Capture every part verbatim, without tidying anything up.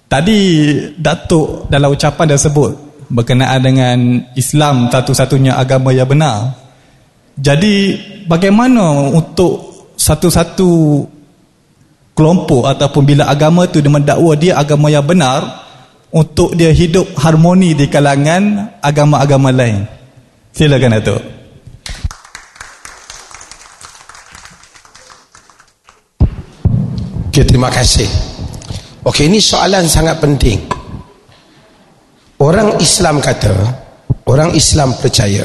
Tadi Datuk dalam ucapan dah sebut berkenaan dengan Islam satu-satunya agama yang benar. Jadi bagaimana untuk satu-satu kelompok ataupun bila agama tu dia mendakwa dia agama yang benar, untuk dia hidup harmoni di kalangan agama-agama lain? Silakan Datuk. Okay, terima kasih. Okey, ini soalan sangat penting. Orang Islam kata, orang Islam percaya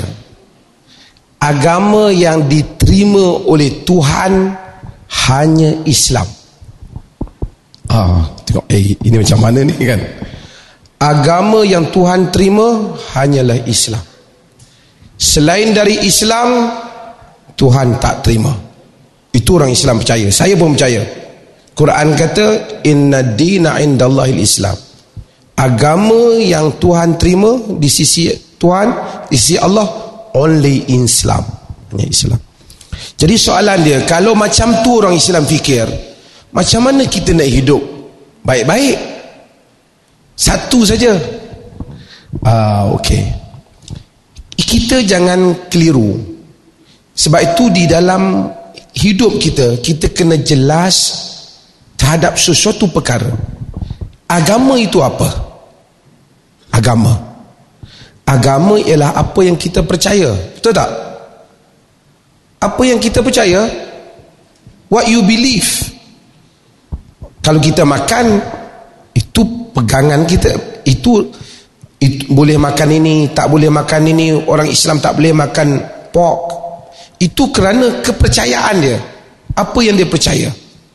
agama yang diterima oleh Tuhan hanya Islam. Ah, tengok eh ini macam mana ni kan? Agama yang Tuhan terima hanyalah Islam. Selain dari Islam, Tuhan tak terima. Itu orang Islam percaya. Saya pun percaya. Quran kata inna dina indallahil Islam. Agama yang Tuhan terima di sisi Tuhan, di sisi Allah, only Islam. Hanya Islam. Jadi soalan dia, kalau macam tu orang Islam fikir, macam mana kita nak hidup baik-baik? Satu saja. Ah, okey. Kita jangan keliru. Sebab itu di dalam hidup kita, kita kena jelas terhadap sesuatu perkara. Agama itu apa? Agama. Agama ialah apa yang kita percaya. Betul tak? Apa yang kita percaya? What you believe. Kalau kita makan, itu pegangan kita. Itu, itu boleh makan ini, tak boleh makan ini. Orang Islam tak boleh makan pork. Itu kerana kepercayaan dia. Apa yang dia percaya.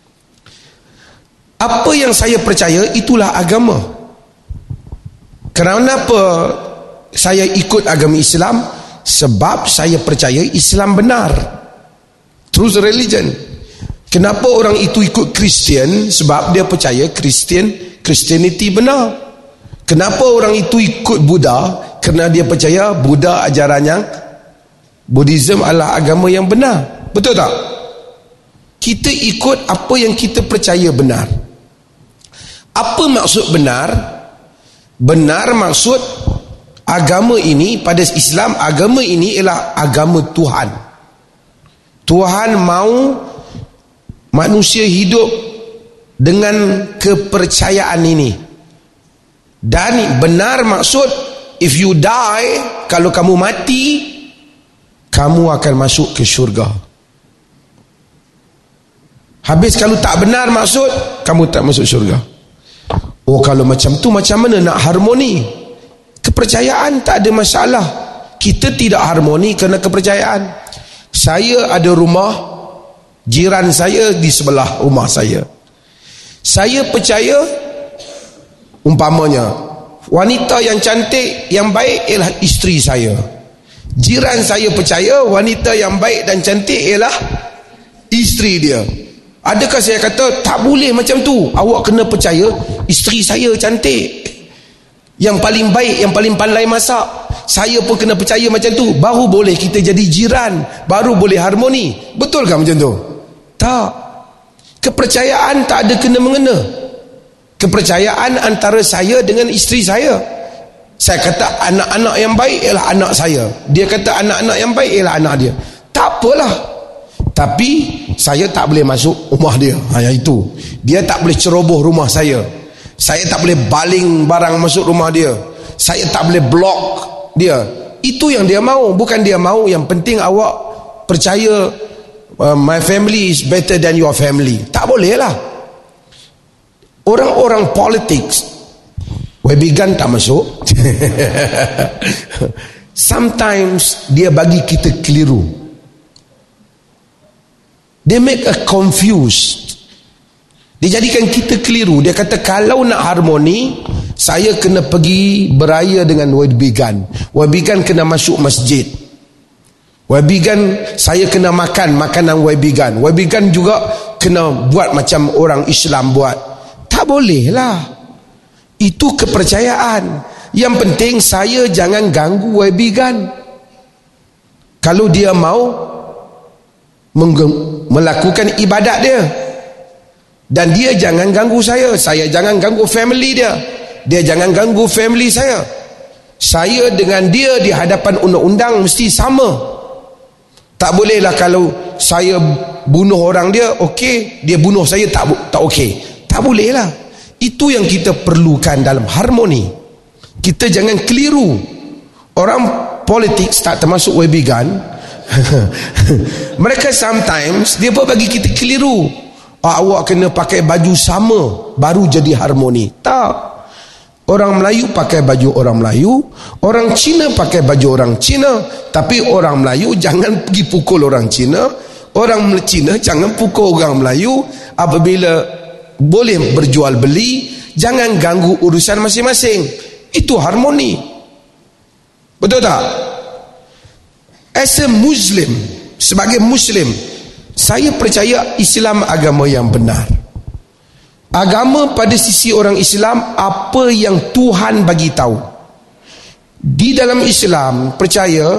Apa yang saya percaya, itulah agama. Kenapa saya ikut agama Islam? Sebab saya percaya Islam benar. Truth religion. Kenapa orang itu ikut Kristian? Sebab dia percaya Kristian, Christianity benar. Kenapa orang itu ikut Buddha? Kerana dia percaya Buddha ajarannya, Buddhism adalah agama yang benar. Betul tak? Kita ikut apa yang kita percaya benar. Apa maksud benar? Benar maksud agama ini, pada Islam, agama ini ialah agama Tuhan. Tuhan mahu manusia hidup dengan kepercayaan ini. Dan benar maksud, if you die, kalau kamu mati, kamu akan masuk ke syurga. Habis kalau tak benar maksud, kamu tak masuk syurga. Oh, kalau macam tu macam mana nak harmoni? Kepercayaan tak ada masalah. Kita tidak harmoni kerana kepercayaan. Saya ada rumah, jiran saya di sebelah rumah saya. Saya percaya, umpamanya, wanita yang cantik, yang baik ialah isteri saya. Jiran saya percaya wanita yang baik dan cantik ialah isteri dia. Adakah saya kata tak boleh macam tu? Awak kena percaya isteri saya cantik, yang paling baik, yang paling pandai masak. Saya pun kena percaya macam tu, baru boleh kita jadi jiran, baru boleh harmoni. Betul kan macam tu? Tak. Kepercayaan tak ada kena-mengena. Kepercayaan antara saya dengan isteri saya. Saya kata anak-anak yang baik ialah anak saya, dia kata anak-anak yang baik ialah anak dia. Tak apalah. Tapi saya tak boleh masuk rumah dia. Ha, yang itu. Dia tak boleh ceroboh rumah saya. Saya tak boleh baling barang masuk rumah dia. Saya tak boleh blok dia. Itu yang dia mahu, bukan dia mahu yang penting awak percaya uh, my family is better than your family. Tak boleh lah. Orang-orang politics, Webigan tak masuk. Sometimes dia bagi kita keliru. They make a confused. Dia jadikan kita keliru. Dia kata kalau nak harmoni, saya kena pergi beraya dengan Webigan. Webigan kena masuk masjid. Webigan saya kena makan makanan Webigan. Webigan juga kena buat macam orang Islam buat. Tak boleh lah. Itu kepercayaan. Yang penting saya jangan ganggu Webigan. Kalau dia mau melakukan ibadat dia. Dan dia jangan ganggu saya, saya jangan ganggu family dia, dia jangan ganggu family saya. Saya dengan dia di hadapan undang-undang mesti sama. Tak bolehlah kalau saya bunuh orang dia, okey, dia bunuh saya tak tak okey. Tak bolehlah. Itu yang kita perlukan dalam harmoni. Kita jangan keliru. Orang politik tak termasuk W B Gun. Mereka sometimes dia pun bagi kita keliru. Ah, awak kena pakai baju sama baru jadi harmoni. Tak. Orang Melayu pakai baju orang Melayu, orang Cina pakai baju orang Cina. Tapi orang Melayu jangan pergi pukul orang Cina, orang Cina jangan pukul orang Melayu. Apabila boleh berjual beli, jangan ganggu urusan masing-masing. Itu harmoni. Betul tak? As a Muslim, sebagai Muslim, saya percaya Islam agama yang benar. Agama pada sisi orang Islam, apa yang Tuhan bagi tahu. Di dalam Islam percaya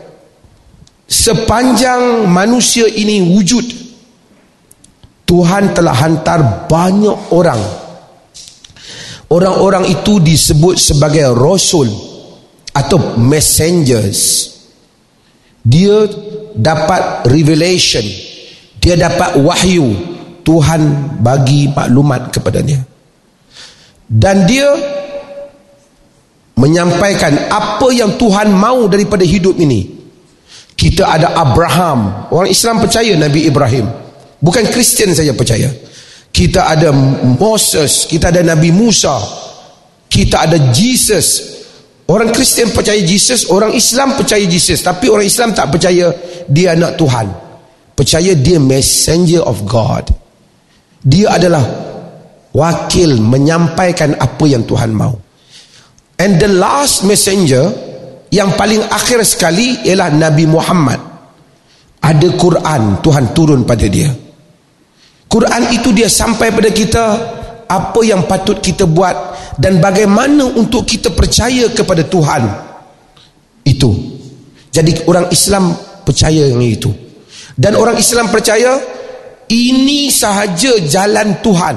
sepanjang manusia ini wujud, Tuhan telah hantar banyak orang. Orang-orang itu disebut sebagai rasul atau messengers. Dia dapat revelation, dia dapat wahyu. Tuhan bagi maklumat kepadanya, dan dia menyampaikan apa yang Tuhan mahu daripada hidup ini. Kita ada Abraham, orang Islam percaya Nabi Ibrahim, bukan Kristian saja percaya. Kita ada Moses, kita ada Nabi Musa, kita ada Jesus. Orang Kristian percaya Jesus, orang Islam percaya Jesus, tapi orang Islam tak percaya dia anak Tuhan, percaya dia messenger of God. Dia adalah wakil menyampaikan apa yang Tuhan mahu. And the last messenger, yang paling akhir sekali, ialah Nabi Muhammad. Ada Quran, Tuhan turun pada dia. Quran itu dia sampai pada kita apa yang patut kita buat dan bagaimana untuk kita percaya kepada Tuhan. Itu. Jadi orang Islam percaya yang itu. Dan orang Islam percaya ini sahaja jalan Tuhan.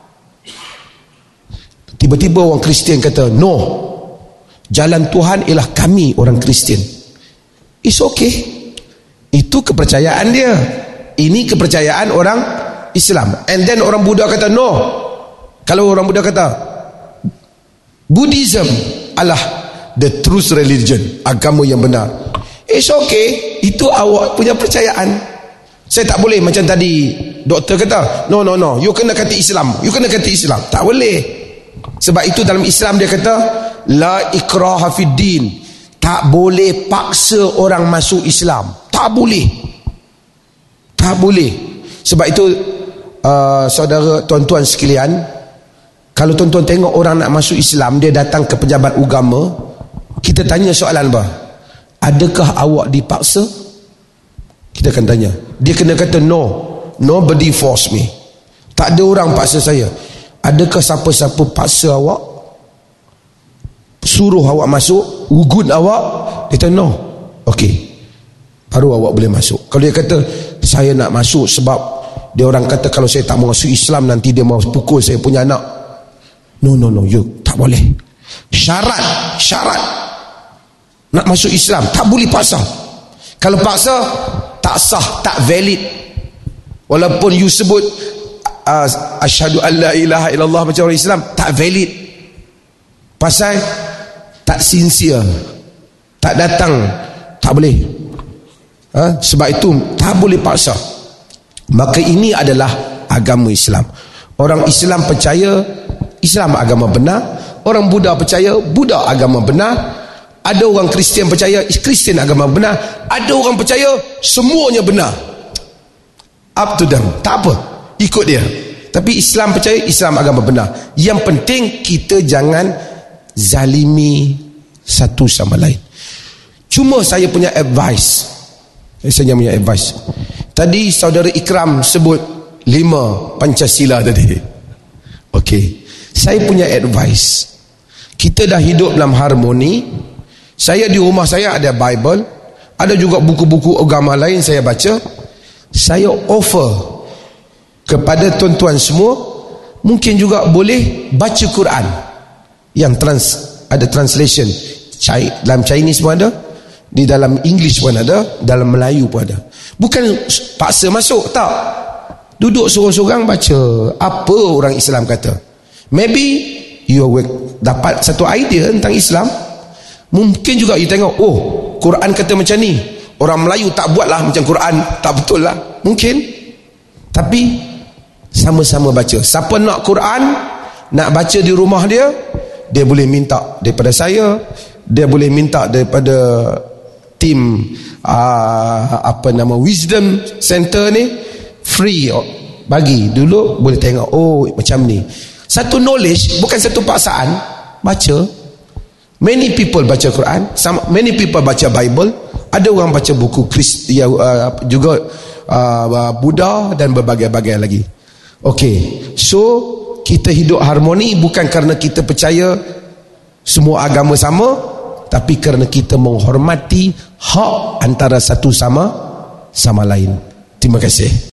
Tiba-tiba orang Kristian kata, no, jalan Tuhan ialah kami orang Kristian. It's okay. Itu kepercayaan dia. Ini kepercayaan orang Islam. And then orang Buddha kata, no. Kalau orang Buddha kata Buddhism adalah the truth religion, agama yang benar. It's okay. Itu awak punya percayaan. Saya tak boleh macam tadi doktor kata, no no no, you kena kata Islam, you kena kata Islam. Tak boleh. Sebab itu dalam Islam dia kata la ikraha fid din. Tak boleh paksa orang masuk Islam. Tak boleh. Tak boleh. Sebab itu uh, saudara tuan-tuan sekalian, kalau tuan-tuan tengok orang nak masuk Islam, dia datang ke pejabat agama, kita tanya soalan apa? Adakah awak dipaksa? Kita akan tanya. Dia kena kata no, nobody force me. Tak ada orang paksa saya. Adakah siapa-siapa paksa awak, suruh awak masuk, ugut awak? Dia kata no. Okey, baru awak boleh masuk. Kalau dia kata saya nak masuk sebab dia orang kata kalau saya tak masuk Islam nanti dia mau pukul saya punya anak. No no no, you tak boleh. Syarat, syarat nak masuk Islam tak boleh paksa. Kalau paksa tak sah, tak valid. Walaupun you sebut uh, asyhadu an la ilaha illallah macam orang Islam, tak valid. Pasal tak sincere, tak datang, tak boleh. Ha? Sebab itu tak boleh paksa. Maka ini adalah agama Islam. Orang Islam percaya Islam agama benar, orang Buddha percaya Buddha agama benar. Ada orang Kristian percaya Kristian agama benar, ada orang percaya semuanya benar. Up to them, tak apa, ikut dia. Tapi Islam percaya Islam agama benar. Yang penting kita jangan zalimi satu sama lain. Cuma saya punya advice, saya punya advice. Tadi saudara Ikram sebut lima Pancasila tadi. Okey, saya punya advice, kita dah hidup dalam harmoni. Saya di rumah saya ada Bible, ada juga buku-buku agama lain saya baca. Saya offer kepada tuan-tuan semua, mungkin juga boleh baca Quran yang trans, ada translation. Dalam Chinese pun ada, di dalam English pun ada, dalam Melayu pun ada. Bukan paksa masuk, tak. Duduk sorang-sorang baca apa orang Islam kata. Maybe you will dapat satu idea tentang Islam. Mungkin juga you tengok, oh, Quran kata macam ni, orang Melayu tak buatlah macam Quran, tak betul lah. Mungkin. Tapi sama-sama baca. Siapa nak Quran, nak baca di rumah dia, dia boleh minta daripada saya, dia boleh minta daripada tim uh, apa nama Wisdom Center ni, free bagi. Dulu boleh tengok, oh macam ni. Satu knowledge, bukan satu paksaan. Baca. Many people baca Quran, some, many people baca Bible. Ada orang baca buku Kristi, uh, juga uh, Buddha dan berbagai-bagai lagi. Okey, so kita hidup harmoni bukan kerana kita percaya semua agama sama, tapi kerana kita menghormati hak antara satu sama sama lain. Terima kasih.